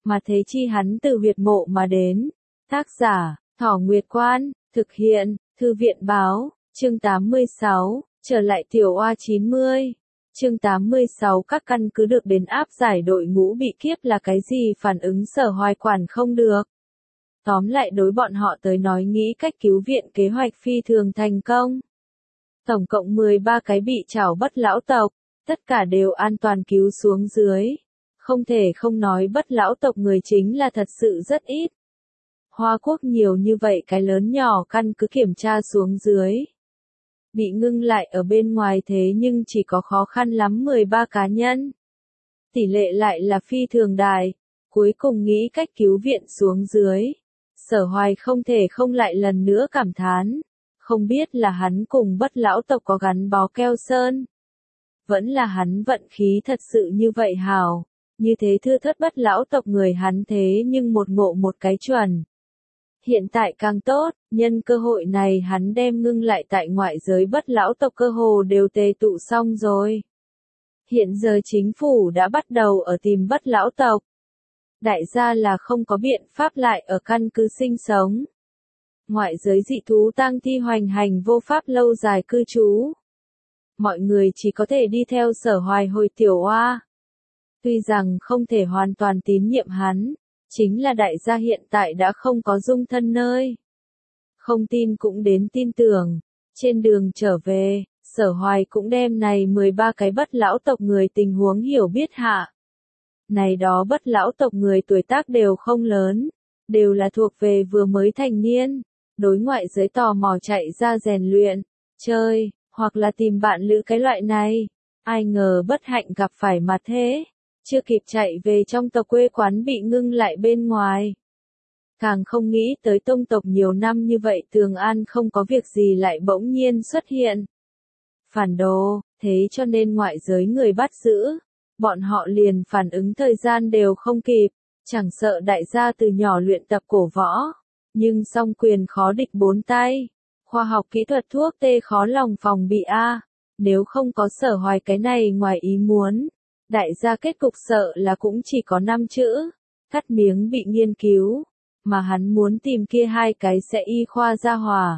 mà thế chi hắn từ huyệt mộ mà đến. Tác giả, Thỏ Nguyệt Quan, thực hiện, Thư viện báo, chương 86, trở lại tiểu oa 90. Chương 86 các căn cứ được đến áp giải đội ngũ bị kiếp là cái gì phản ứng Sở Hoài quản không được. Tóm lại đối bọn họ tới nói nghĩ cách cứu viện kế hoạch phi thường thành công. Tổng cộng 13 cái bị trảo bất lão tộc, tất cả đều an toàn cứu xuống dưới. Không thể không nói bất lão tộc người chính là thật sự rất ít. Hoa Quốc nhiều như vậy cái lớn nhỏ căn cứ kiểm tra xuống dưới. Bị ngưng lại ở bên ngoài thế nhưng chỉ có khó khăn lắm 13 cá nhân. Tỷ lệ lại là phi thường đại, cuối cùng nghĩ cách cứu viện xuống dưới. Sở Hoài không thể không lại lần nữa cảm thán, không biết là hắn cùng bất lão tộc có gắn bó keo sơn. Vẫn là hắn vận khí thật sự như vậy hào, như thế thưa thớt bất lão tộc người hắn thế nhưng một ngộ một cái chuẩn. Hiện tại càng tốt, nhân cơ hội này hắn đem ngưng lại tại ngoại giới bất lão tộc cơ hồ đều tề tụ xong rồi. Hiện giờ chính phủ đã bắt đầu ở tìm bất lão tộc. Đại gia là không có biện pháp lại ở căn cứ sinh sống. Ngoại giới dị thú tang thi hoành hành vô pháp lâu dài cư trú. Mọi người chỉ có thể đi theo Sở Hoài hồi tiểu oa. Tuy rằng không thể hoàn toàn tín nhiệm hắn, chính là đại gia hiện tại đã không có dung thân nơi. Không tin cũng đến tin tưởng, trên đường trở về, Sở Hoài cũng đem này 13 cái bất lão tộc người tình huống hiểu biết hạ. Này đó bất lão tộc người tuổi tác đều không lớn, đều là thuộc về vừa mới thành niên, đối ngoại giới tò mò chạy ra rèn luyện, chơi, hoặc là tìm bạn lữ cái loại này. Ai ngờ bất hạnh gặp phải mặt thế, chưa kịp chạy về trong tộc quê quán bị ngưng lại bên ngoài. Càng không nghĩ tới tông tộc nhiều năm như vậy Tường An không có việc gì lại bỗng nhiên xuất hiện. Phản đồ, thế cho nên ngoại giới người bắt giữ, bọn họ liền phản ứng thời gian đều không kịp, chẳng sợ đại gia từ nhỏ luyện tập cổ võ, nhưng song quyền khó địch bốn tay, khoa học kỹ thuật thuốc tê khó lòng phòng bị a. Nếu không có Sở Hoài cái này ngoài ý muốn, đại gia kết cục sợ là cũng chỉ có 5 chữ, cắt miếng bị nghiên cứu, mà hắn muốn tìm kia hai cái sẽ y khoa gia hỏa.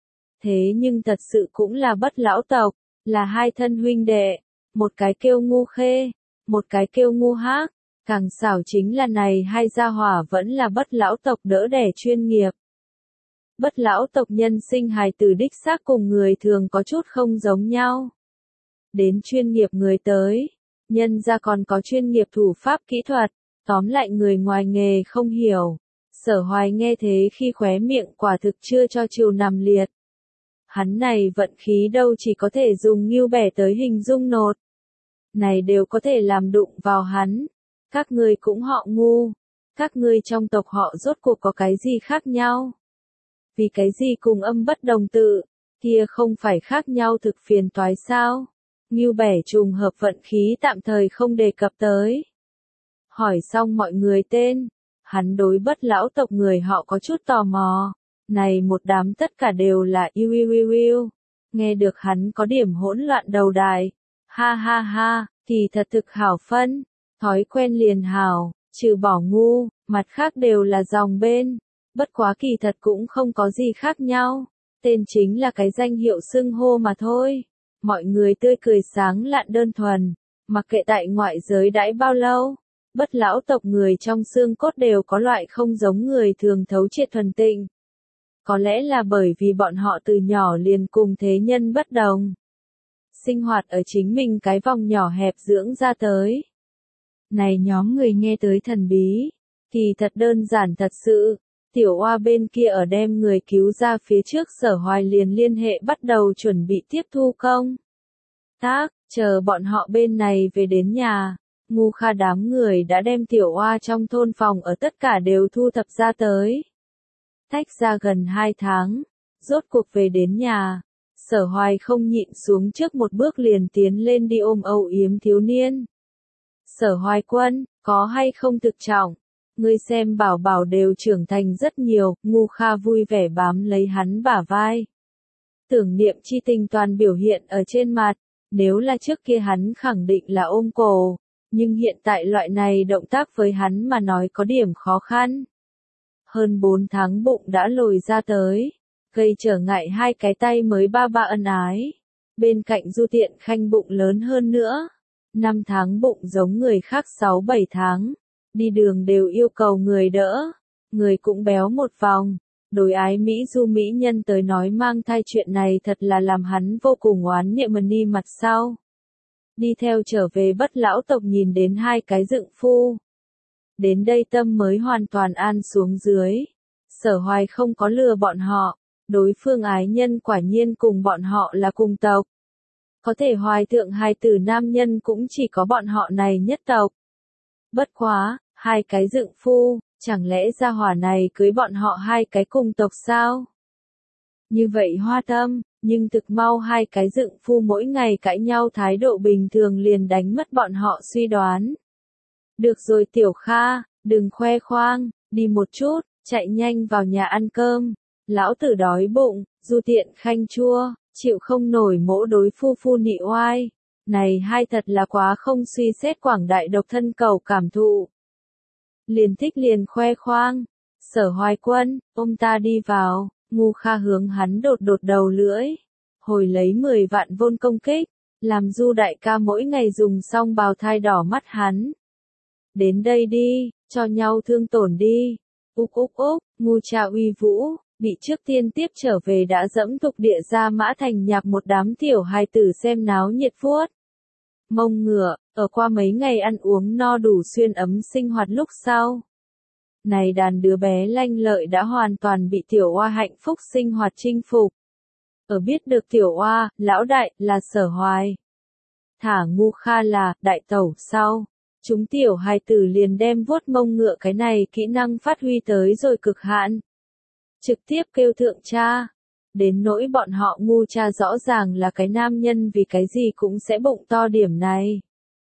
Thế nhưng thật sự cũng là bất lão tộc, là hai thân huynh đệ, một cái kêu Ngu Khê, một cái kêu Ngu Hác, càng xảo chính là này hai gia hỏa vẫn là bất lão tộc đỡ đẻ chuyên nghiệp. Bất lão tộc nhân sinh hài tử đích xác cùng người thường có chút không giống nhau. Đến chuyên nghiệp người tới, nhân ra còn có chuyên nghiệp thủ pháp kỹ thuật, tóm lại người ngoài nghề không hiểu. Sở Hoài nghe thế khi khóe miệng quả thực chưa cho chiều nằm liệt. Hắn này vận khí đâu chỉ có thể dùng ngưu bẻ tới hình dung nột. Này đều có thể làm đụng vào hắn. Các ngươi cũng họ Ngu. Các ngươi trong tộc họ rốt cuộc có cái gì khác nhau? Vì cái gì cùng âm bất đồng tự, kia không phải khác nhau thực phiền toái sao? Ngưu bẻ trùng hợp vận khí tạm thời không đề cập tới. Hỏi xong mọi người tên, hắn đối bất lão tộc người họ có chút tò mò. Này một đám tất cả đều là yêu. Nghe được hắn có điểm hỗn loạn đầu đài. Ha ha ha, thì thật thực hảo phân. Thói quen liền hảo, trừ bỏ Ngu, mặt khác đều là dòng bên. Bất quá kỳ thật cũng không có gì khác nhau. Tên chính là cái danh hiệu xưng hô mà thôi. Mọi người tươi cười sáng lạn đơn thuần. Mặc kệ tại ngoại giới đãi bao lâu. Bất lão tộc người trong xương cốt đều có loại không giống người thường thấu triệt thuần tịnh. Có lẽ là bởi vì bọn họ từ nhỏ liền cùng thế nhân bất đồng. Sinh hoạt ở chính mình cái vòng nhỏ hẹp dưỡng ra tới. Này nhóm người nghe tới thần bí, kỳ thật đơn giản thật sự. Tiểu oa bên kia ở đem người cứu ra phía trước Sở Hoài liền liên hệ bắt đầu chuẩn bị tiếp thu công tác, chờ bọn họ bên này về đến nhà. Ngu Kha đám người đã đem tiểu oa trong thôn phòng ở tất cả đều thu thập ra tới. Tách ra gần 2 tháng, rốt cuộc về đến nhà. Sở Hoài không nhịn xuống trước một bước liền tiến lên đi ôm âu yếm thiếu niên. Sở Hoài Quân, có hay không thực trọng? Ngươi xem bảo bảo đều trưởng thành rất nhiều, Ngu Kha vui vẻ bám lấy hắn bả vai. Tưởng niệm chi tình toàn biểu hiện ở trên mặt, nếu là trước kia hắn khẳng định là ôm cổ, Nhưng hiện tại loại này động tác với hắn mà nói có điểm khó khăn. Hơn 4 tháng bụng đã lồi ra tới, gây trở ngại hai cái tay mới ba ba ân ái. Bên cạnh Du Tiện Khanh bụng lớn hơn nữa. 5 tháng bụng giống người khác 6-7 tháng. Đi đường đều yêu cầu người đỡ. Người cũng béo một vòng. Đối ái Mỹ Du mỹ nhân tới nói mang thai chuyện này thật là làm hắn vô cùng oán niệm ni mặt sau. Đi theo trở về Bất lão tộc nhìn đến hai cái dựng phu. Đến đây tâm mới hoàn toàn an xuống dưới. Sở Hoài không có lừa bọn họ. Đối phương ái nhân quả nhiên cùng bọn họ là cùng tộc. Có thể hoài thượng hài tử nam nhân cũng chỉ có bọn họ này nhất tộc. Bất quá, hai cái dựng phu, chẳng lẽ gia hỏa này cưới bọn họ hai cái cùng tộc sao? Như vậy hoa tâm, nhưng thực mau hai cái dựng phu mỗi ngày cãi nhau thái độ bình thường liền đánh mất bọn họ suy đoán. Được rồi Tiểu Kha, đừng khoe khoang, đi một chút, chạy nhanh vào nhà ăn cơm. Lão tử đói bụng, Du Tiện Khanh chua, chịu không nổi mỗ đối phu phu nị oai. Này hai thật là quá không suy xét quảng đại độc thân cầu cảm thụ. Liền thích liền khoe khoang. Sở Hoài Quân, ông ta đi vào, Ngu Kha hướng hắn đột đầu lưỡi. Hồi lấy 10 vạn vôn công kích, làm Du đại ca mỗi ngày dùng xong bào thai đỏ mắt hắn. Đến đây đi, cho nhau thương tổn đi. Úc, Ngu cha uy vũ. Bị trước tiên tiếp trở về đã dẫm tục địa ra mã thành nhạc một đám tiểu hài tử xem náo nhiệt vuốt. Mông ngựa, ở qua mấy ngày ăn uống no đủ xuyên ấm sinh hoạt lúc sau. Này đàn đứa bé lanh lợi đã hoàn toàn bị tiểu oa hạnh phúc sinh hoạt chinh phục. Ở biết được tiểu oa, lão đại, là Sở Hoài. Thả Ngu Kha là, đại tẩu sau. Chúng tiểu hài tử liền đem vuốt mông ngựa cái này kỹ năng phát huy tới rồi cực hạn. Trực tiếp kêu thượng cha. Đến nỗi bọn họ Ngu cha rõ ràng là cái nam nhân vì cái gì cũng sẽ bụng to điểm này.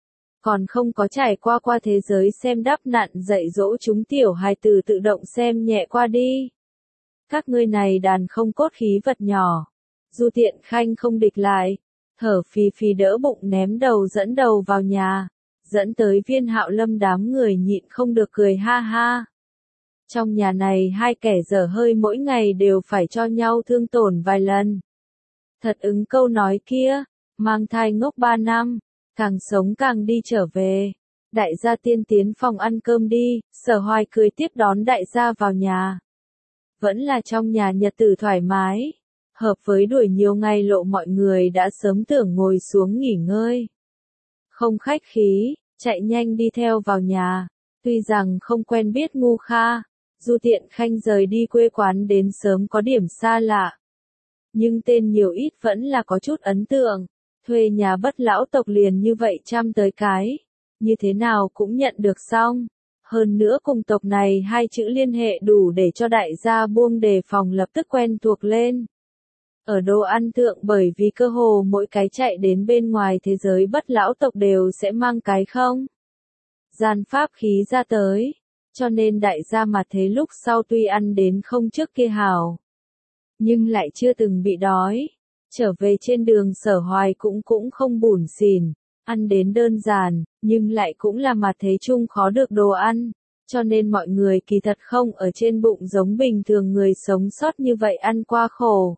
Còn không có trải qua thế giới xem đắp nặn dạy dỗ chúng tiểu hài tử tự động xem nhẹ qua đi. Các ngươi này đàn không cốt khí vật nhỏ. Du Tiện Khanh không địch lại. Thở phì phì đỡ bụng ném đầu dẫn đầu vào nhà. Dẫn tới Viên Hạo Lâm đám người nhịn không được cười ha ha. Trong nhà này hai kẻ dở hơi mỗi ngày đều phải cho nhau thương tổn vài lần. Thật ứng câu nói kia, mang thai ngốc 3 năm, càng sống càng đi trở về. Đại gia tiên tiến phòng ăn cơm đi, Sở Hoài cười tiếp đón đại gia vào nhà. Vẫn là trong nhà nhật tử thoải mái. Hợp với đuổi nhiều ngày lộ mọi người đã sớm tưởng ngồi xuống nghỉ ngơi. Không khách khí, chạy nhanh đi theo vào nhà. Tuy rằng không quen biết Ngu Kha. Du Tiện Khanh rời đi quê quán đến sớm có điểm xa lạ. Nhưng tên nhiều ít vẫn là có chút ấn tượng. Thuê nhà Bất lão tộc liền như vậy trăm tới cái. Như thế nào cũng nhận được xong. Hơn nữa cùng tộc này hai chữ liên hệ đủ để cho đại gia buông đề phòng lập tức quen thuộc lên. Ở đồ ăn thượng bởi vì cơ hồ mỗi cái chạy đến bên ngoài thế giới Bất lão tộc đều sẽ mang cái không gian pháp khí ra tới. Cho nên đại gia mà thế lúc sau tuy ăn đến không trước kia hào. Nhưng lại chưa từng bị đói. Trở về trên đường Sở Hoài cũng không bủn xỉn. Ăn đến đơn giản, nhưng lại cũng là mà thế chung khó được đồ ăn. Cho nên mọi người kỳ thật không ở trên bụng giống bình thường người sống sót như vậy ăn qua khổ.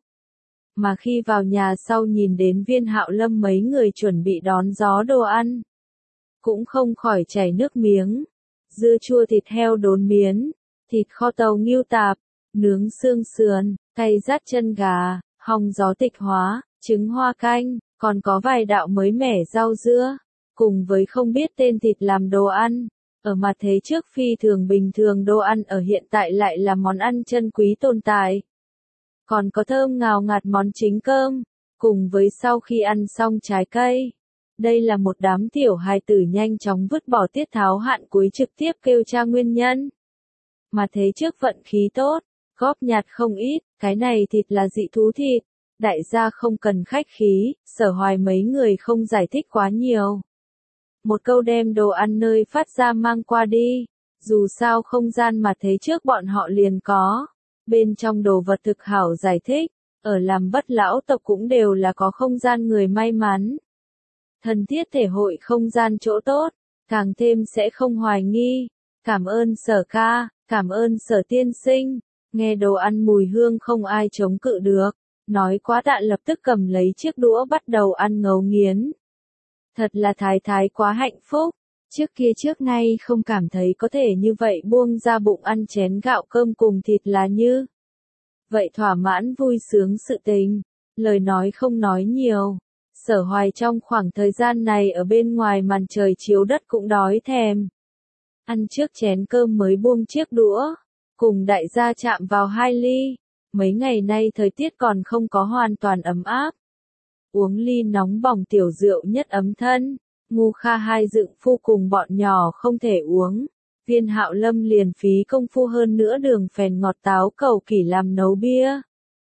Mà khi vào nhà sau nhìn đến Viên Hạo Lâm mấy người chuẩn bị đón gió đồ ăn. Cũng không khỏi chảy nước miếng. Dưa chua thịt heo đốn miến, thịt kho tàu nghiêu tạp, nướng xương sườn, cay rát chân gà, hong gió tịch hóa, trứng hoa canh, còn có vài đạo mới mẻ rau dưa, cùng với không biết tên thịt làm đồ ăn. Ở mặt thế trước phi thường bình thường đồ ăn ở hiện tại lại là món ăn chân quý tồn tại. Còn có thơm ngào ngạt món chính cơm, cùng với sau khi ăn xong trái cây. Đây là một đám tiểu hài tử nhanh chóng vứt bỏ tiết tháo hạn cuối trực tiếp kêu cha nguyên nhân. Mà thế trước vận khí tốt, góp nhặt không ít, cái này thịt là dị thú thịt. Đại gia không cần khách khí, Sở Hoài mấy người không giải thích quá nhiều. Một câu đem đồ ăn nơi phát ra mang qua đi. Dù sao không gian mà thế trước bọn họ liền có. Bên trong đồ vật thực hảo giải thích, ở làm Bất lão tộc cũng đều là có không gian người may mắn. Thân thiết thể hội không gian chỗ tốt, càng thêm sẽ không hoài nghi. Cảm ơn Sở ca, cảm ơn Sở tiên sinh. Nghe đồ ăn mùi hương không ai chống cự được. Nói quá Tạ lập tức cầm lấy chiếc đũa bắt đầu ăn ngấu nghiến. Thật là thái thái quá hạnh phúc. Trước nay không cảm thấy có thể như vậy buông ra bụng ăn chén gạo cơm cùng thịt là như vậy thỏa mãn vui sướng sự tình. Lời nói không nói nhiều. Sở Hoài trong khoảng thời gian này ở bên ngoài màn trời chiếu đất cũng đói thèm. Ăn trước chén cơm mới buông chiếc đũa. Cùng đại gia chạm vào 2 ly. Mấy ngày nay thời tiết còn không có hoàn toàn ấm áp. Uống ly nóng bỏng tiểu rượu nhất ấm thân. Ngu Kha hai dựng phu cùng bọn nhỏ không thể uống. Viên Hạo Lâm liền phí công phu hơn nữa đường phèn ngọt táo cầu kỳ làm nấu bia.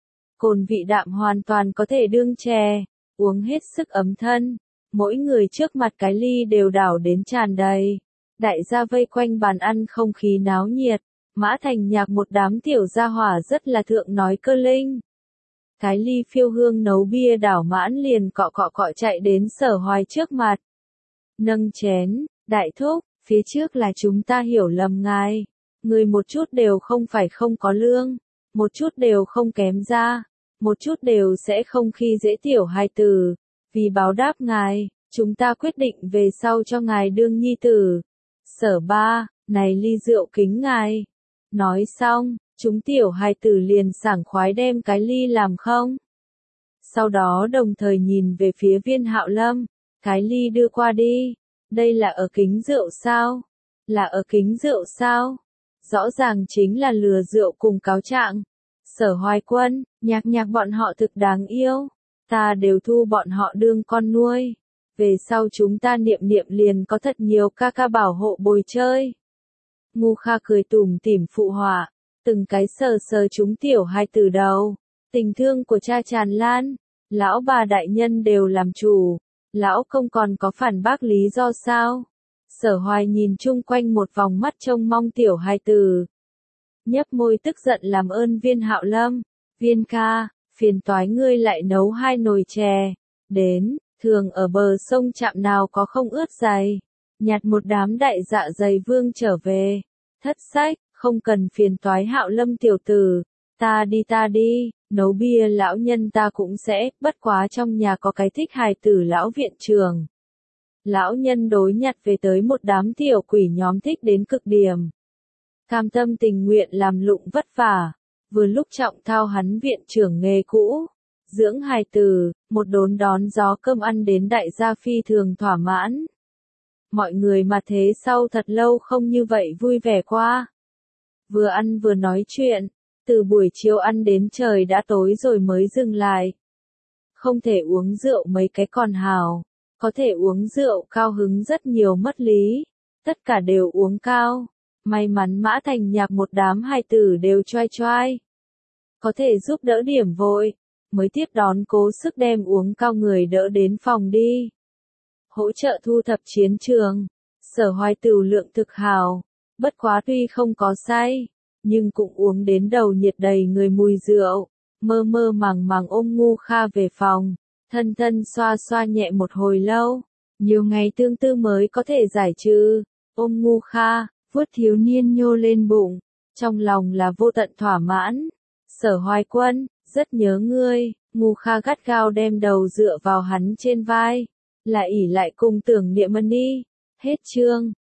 Cồn vị đạm hoàn toàn có thể đương chè. Uống hết sức ấm thân. Mỗi người trước mặt cái ly đều đảo đến tràn đầy. Đại gia vây quanh bàn ăn không khí náo nhiệt. Mã Thành Nhạc một đám tiểu gia hỏa rất là thượng nói cơ linh. Cái ly phiêu hương nấu bia đảo mãn liền cọ chạy đến Sở Hoài trước mặt. Nâng chén, đại thúc, phía trước là chúng ta hiểu lầm ngài. Người một chút đều không phải không có lương, một chút đều không kém ra, một chút đều sẽ không khi dễ tiểu hài tử. Vì báo đáp ngài, chúng ta quyết định về sau cho ngài đương nhi tử. Sở ba, này ly rượu kính ngài. Nói xong, chúng tiểu hài tử liền sảng khoái đem cái ly làm không. Sau đó đồng thời nhìn về phía Viên Hạo Lâm, cái ly đưa qua đi. Đây là ở kính rượu sao? Là ở kính rượu sao? Rõ ràng chính là lừa rượu cùng cáo trạng. Sở Hoài Quân, nhạc bọn họ thực đáng yêu. Ta đều thu bọn họ đương con nuôi. Về sau chúng ta niệm liền có thật nhiều ca ca bảo hộ bồi chơi. Ngu Kha cười tủm tỉm phụ họa, từng cái sờ chúng tiểu hai từ đầu. Tình thương của cha tràn lan, lão bà đại nhân đều làm chủ, lão công còn có phản bác lý do sao? Sở Hoài nhìn chung quanh một vòng mắt trông mong tiểu hai từ. Nhấp môi tức giận làm ơn Viên Hạo Lâm, Viên ca, phiền toái ngươi lại nấu 2 nồi chè. Đến, thường ở bờ sông Trạm nào có không ướt giày. Nhặt một đám đại dạ dày vương trở về. Thất sách, không cần phiền toái Hạo Lâm tiểu tử. Ta đi, nấu bia lão nhân ta cũng sẽ, bất quá trong nhà có cái thích hài tử lão viện trường. Lão nhân đối nhặt về tới một đám tiểu quỷ nhóm thích đến cực điểm. Cam tâm tình nguyện làm lụng vất vả. Vừa lúc Trọng Thao hắn viện trưởng nghề cũ. Dưỡng hài tử, một đốn đón gió cơm ăn đến đại gia phi thường thỏa mãn. Mọi người mà thế sau thật lâu không như vậy vui vẻ qua. Vừa ăn vừa nói chuyện, từ buổi chiều ăn đến trời đã tối rồi mới dừng lại. Không thể uống rượu mấy cái còn hào, có thể uống rượu cao hứng rất nhiều mất lý, tất cả đều uống cao. May mắn Mã Thành Nhạc một đám hài tử đều choai. Có thể giúp đỡ điểm vội, mới tiếp đón cố sức đem uống cao người đỡ đến phòng đi. Hỗ trợ thu thập chiến trường. Sở Hoài tửu lượng thực hào, bất quá tuy không có say, nhưng cũng uống đến đầu nhiệt đầy người mùi rượu, mơ màng ôm Ngu Kha về phòng, thân xoa nhẹ một hồi lâu, nhiều ngày tương tư mới có thể giải trừ. Ôm Ngu Kha, vuốt thiếu niên nhô lên bụng, trong lòng là vô tận thỏa mãn. Sở Hoài Quân, rất nhớ ngươi. Ngu Kha gắt gao đem đầu dựa vào hắn trên vai, là ỉ lại cùng tưởng niệm ân y. Hết chương.